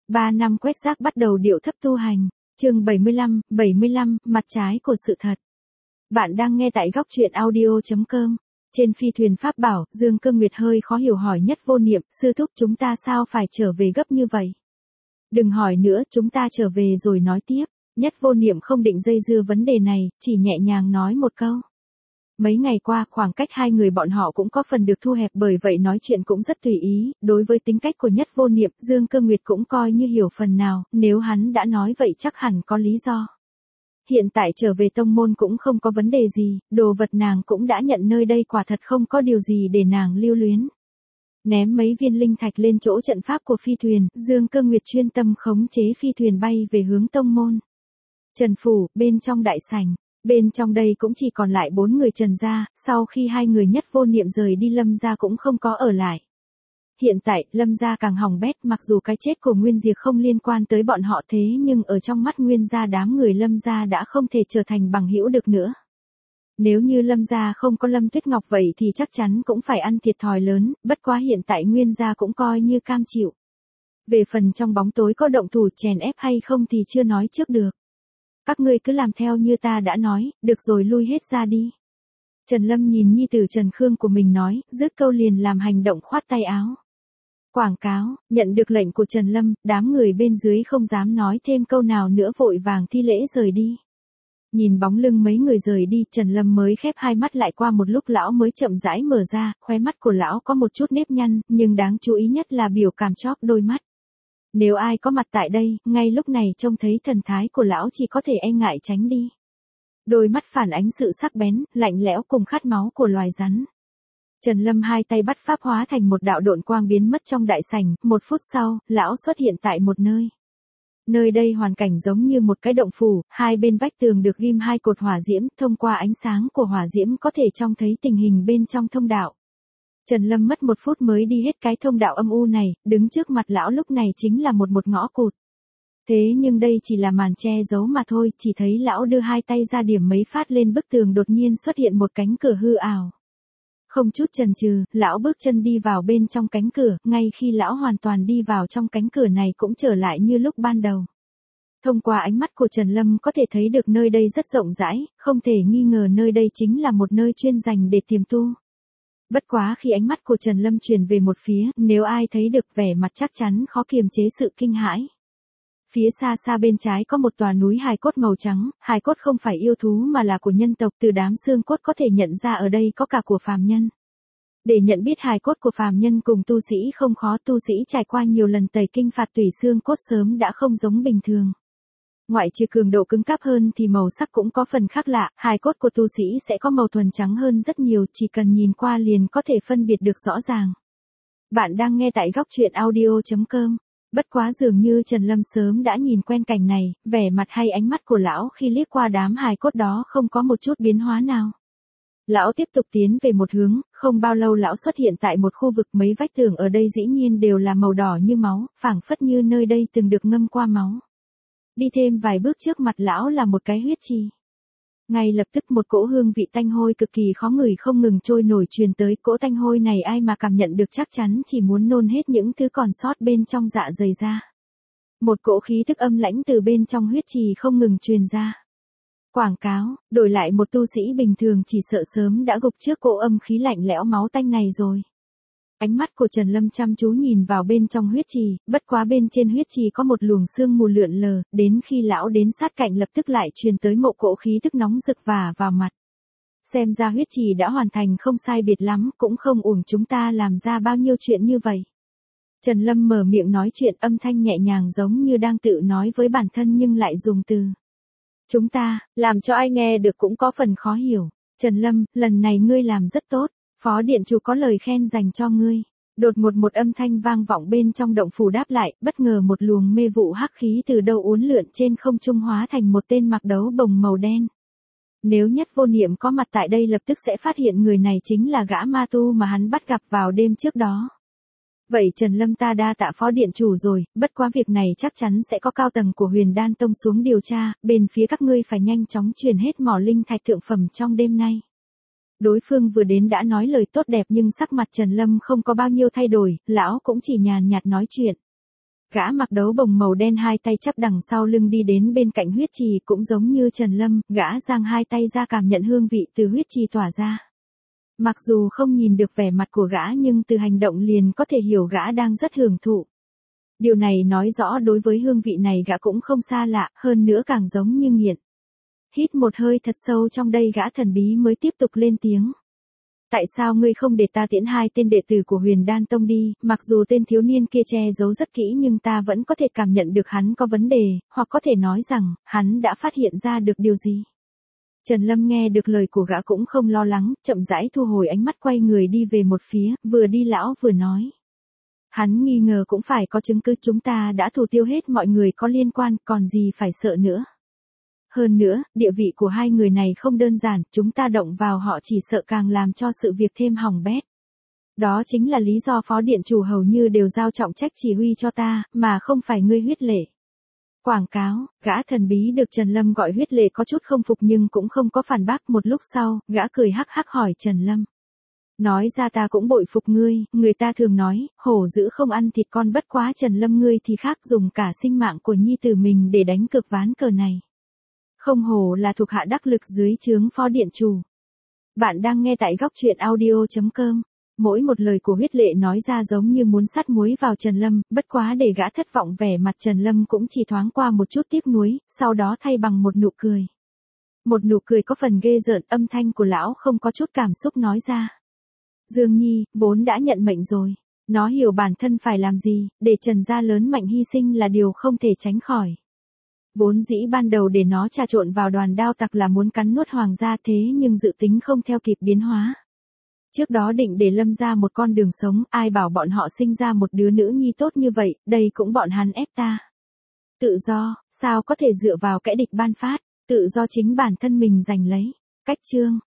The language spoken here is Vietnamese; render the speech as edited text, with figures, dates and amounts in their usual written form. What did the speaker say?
3 năm quét rác bắt đầu điệu thấp tu hành. Chương 75, mặt trái của sự thật. Bạn đang nghe tại góc truyện audio.com. Trên phi thuyền pháp bảo, Dương Cơ Nguyệt hơi khó hiểu hỏi Nhất Vô Niệm, sư thúc chúng ta sao phải trở về gấp như vậy? Đừng hỏi nữa, chúng ta trở về rồi nói tiếp. Nhất Vô Niệm không định dây dưa vấn đề này, chỉ nhẹ nhàng nói một câu. Mấy ngày qua, khoảng cách hai người bọn họ cũng có phần được thu hẹp, bởi vậy nói chuyện cũng rất tùy ý. Đối với tính cách của Nhất Vô Niệm, Dương Cơ Nguyệt cũng coi như hiểu phần nào, nếu hắn đã nói vậy chắc hẳn có lý do. Hiện tại trở về tông môn cũng không có vấn đề gì, đồ vật nàng cũng đã nhận, nơi đây quả thật không có điều gì để nàng lưu luyến. Ném mấy viên linh thạch lên chỗ trận pháp của phi thuyền, Dương Cơ Nguyệt chuyên tâm khống chế phi thuyền bay về hướng tông môn. Trần phủ, bên trong đại sảnh. Bên trong đây cũng chỉ còn lại 4 người Trần gia, sau khi hai người Nhất Vô Niệm rời đi Lâm gia cũng không có ở lại. Hiện tại, Lâm gia càng hỏng bét, mặc dù cái chết của Nguyên Diệp không liên quan tới bọn họ, thế nhưng ở trong mắt Nguyên gia đám người Lâm gia đã không thể trở thành bằng hữu được nữa. Nếu như Lâm gia không có Lâm Tuyết Ngọc vậy thì chắc chắn cũng phải ăn thiệt thòi lớn, bất quá hiện tại Nguyên gia cũng coi như cam chịu. Về phần trong bóng tối có động thủ chèn ép hay không thì chưa nói trước được. Các ngươi cứ làm theo như ta đã nói, được rồi, lui hết ra đi. Trần Lâm nhìn nhi tử Trần Khương của mình nói, dứt câu liền làm hành động khoát tay áo. Quảng cáo, nhận được lệnh của Trần Lâm, đám người bên dưới không dám nói thêm câu nào nữa, vội vàng thi lễ rời đi. Nhìn bóng lưng mấy người rời đi, Trần Lâm mới khép hai mắt lại, qua một lúc lão mới chậm rãi mở ra, khóe mắt của lão có một chút nếp nhăn, nhưng đáng chú ý nhất là biểu cảm chóp đôi mắt. Nếu ai có mặt tại đây, ngay lúc này trông thấy thần thái của lão chỉ có thể e ngại tránh đi. Đôi mắt phản ánh sự sắc bén, lạnh lẽo cùng khát máu của loài rắn. Trần Lâm hai tay bắt pháp hóa thành một đạo độn quang biến mất trong đại sảnh, 1 phút sau, lão xuất hiện tại một nơi. Nơi đây hoàn cảnh giống như một cái động phủ, hai bên vách tường được ghim 2 cột hỏa diễm, thông qua ánh sáng của hỏa diễm có thể trông thấy tình hình bên trong thông đạo. Trần Lâm mất 1 phút mới đi hết cái thông đạo âm u này, đứng trước mặt lão lúc này chính là một ngõ cụt. Thế nhưng đây chỉ là màn che giấu mà thôi, chỉ thấy lão đưa hai tay ra điểm mấy phát lên bức tường, đột nhiên xuất hiện một cánh cửa hư ảo. Không chút chần chừ, lão bước chân đi vào bên trong cánh cửa, ngay khi lão hoàn toàn đi vào trong cánh cửa này cũng trở lại như lúc ban đầu. Thông qua ánh mắt của Trần Lâm có thể thấy được nơi đây rất rộng rãi, không thể nghi ngờ nơi đây chính là một nơi chuyên dành để tiềm tu. Bất quá khi ánh mắt của Trần Lâm chuyển về một phía, nếu ai thấy được vẻ mặt chắc chắn khó kiềm chế sự kinh hãi. Phía xa xa bên trái có một tòa núi hài cốt màu trắng, hài cốt không phải yêu thú mà là của nhân tộc, từ đám xương cốt có thể nhận ra ở đây có cả của phàm nhân. Để nhận biết hài cốt của phàm nhân cùng tu sĩ không khó, tu sĩ trải qua nhiều lần tẩy kinh phạt tủy xương cốt sớm đã không giống bình thường. Ngoại trừ cường độ cứng cáp hơn thì màu sắc cũng có phần khác lạ, hài cốt của tu sĩ sẽ có màu thuần trắng hơn rất nhiều, chỉ cần nhìn qua liền có thể phân biệt được rõ ràng. Bạn đang nghe tại góc truyện audio.com. Bất quá dường như Trần Lâm sớm đã nhìn quen cảnh này, vẻ mặt hay ánh mắt của lão khi liếc qua đám hài cốt đó không có một chút biến hóa nào. Lão tiếp tục tiến về một hướng, không bao lâu lão xuất hiện tại một khu vực, mấy vách tường ở đây dĩ nhiên đều là màu đỏ như máu, phảng phất như nơi đây từng được ngâm qua máu. Đi thêm vài bước trước mặt lão là một cái huyết trì. Ngay lập tức một cỗ hương vị tanh hôi cực kỳ khó ngửi không ngừng trôi nổi truyền tới, cỗ tanh hôi này ai mà cảm nhận được chắc chắn chỉ muốn nôn hết những thứ còn sót bên trong dạ dày ra. Một cỗ khí thức âm lãnh từ bên trong huyết trì không ngừng truyền ra. Quảng cáo, đổi lại một tu sĩ bình thường chỉ sợ sớm đã gục trước cỗ âm khí lạnh lẽo máu tanh này rồi. Ánh mắt của Trần Lâm chăm chú nhìn vào bên trong huyết trì, bất quá bên trên huyết trì có một luồng sương mù lượn lờ, đến khi lão đến sát cạnh lập tức lại truyền tới một cỗ khí tức nóng rực vả vào mặt. Xem ra huyết trì đã hoàn thành không sai biệt lắm, cũng không uổng chúng ta làm ra bao nhiêu chuyện như vậy. Trần Lâm mở miệng nói chuyện, âm thanh nhẹ nhàng giống như đang tự nói với bản thân nhưng lại dùng từ chúng ta, làm cho ai nghe được cũng có phần khó hiểu. Trần Lâm, lần này ngươi làm rất tốt. Phó điện chủ có lời khen dành cho ngươi. Đột ngột một âm thanh vang vọng bên trong động phủ đáp lại, bất ngờ một luồng mê vụ hắc khí từ đâu uốn lượn trên không trung hóa thành một tên mặc đấu bồng màu đen. Nếu Nhất Vô Niệm có mặt tại đây lập tức sẽ phát hiện người này chính là gã ma tu mà hắn bắt gặp vào đêm trước đó. Vậy Trần Lâm, ta đa tạ phó điện chủ rồi, bất quá việc này chắc chắn sẽ có cao tầng của Huyền Đan Tông xuống điều tra, bên phía các ngươi phải nhanh chóng truyền hết mỏ linh thạch thượng phẩm trong đêm nay. Đối phương vừa đến đã nói lời tốt đẹp nhưng sắc mặt Trần Lâm không có bao nhiêu thay đổi, lão cũng chỉ nhàn nhạt nói chuyện. Gã mặc đấu bồng màu đen hai tay chắp đằng sau lưng đi đến bên cạnh huyết trì cũng giống như Trần Lâm, gã giang hai tay ra cảm nhận hương vị từ huyết trì tỏa ra. Mặc dù không nhìn được vẻ mặt của gã nhưng từ hành động liền có thể hiểu gã đang rất hưởng thụ. Điều này nói rõ đối với hương vị này gã cũng không xa lạ, hơn nữa càng giống như nghiện. Hít một hơi thật sâu trong đây gã thần bí mới tiếp tục lên tiếng. Tại sao ngươi không để ta tiễn hai tên đệ tử của Huyền Đan Tông đi, mặc dù tên thiếu niên kia che giấu rất kỹ nhưng ta vẫn có thể cảm nhận được hắn có vấn đề, hoặc có thể nói rằng, hắn đã phát hiện ra được điều gì. Trần Lâm nghe được lời của gã cũng không lo lắng, chậm rãi thu hồi ánh mắt quay người đi về một phía, vừa đi lão vừa nói. Hắn nghi ngờ cũng phải có chứng cứ, chúng ta đã thủ tiêu hết mọi người có liên quan, còn gì phải sợ nữa. Hơn nữa, địa vị của hai người này không đơn giản, chúng ta động vào họ chỉ sợ càng làm cho sự việc thêm hỏng bét. Đó chính là lý do phó điện chủ hầu như đều giao trọng trách chỉ huy cho ta, mà không phải ngươi Huyết Lệ. Quảng cáo, gã thần bí được Trần Lâm gọi Huyết Lệ có chút không phục nhưng cũng không có phản bác. Một lúc sau, gã cười hắc hắc hỏi Trần Lâm. Nói ra ta cũng bội phục ngươi, người ta thường nói, hổ dữ không ăn thịt con, bất quá Trần Lâm ngươi thì khác, dùng cả sinh mạng của nhi tử mình để đánh cược ván cờ này. Không hổ là thuộc hạ đắc lực dưới trướng phó điện chủ. Bạn đang nghe tại góc truyện audio.com. Mỗi một lời của Huyết Lệ nói ra giống như muốn sắt muối vào Trần Lâm, bất quá để gã thất vọng vẻ mặt Trần Lâm cũng chỉ thoáng qua một chút tiếc nuối, sau đó thay bằng một nụ cười. Một nụ cười có phần ghê rợn, âm thanh của lão không có chút cảm xúc nói ra. Dương Nhi, vốn đã nhận mệnh rồi. Nó hiểu bản thân phải làm gì, để Trần gia lớn mạnh hy sinh là điều không thể tránh khỏi. Vốn dĩ ban đầu để nó trà trộn vào đoàn đao tặc là muốn cắn nuốt hoàng gia, thế nhưng dự tính không theo kịp biến hóa. Trước đó định để Lâm ra một con đường sống, ai bảo bọn họ sinh ra một đứa nữ nhi tốt như vậy, đây cũng bọn hắn ép ta. Tự do, sao có thể dựa vào kẻ địch ban phát, tự do chính bản thân mình giành lấy. Cách chương.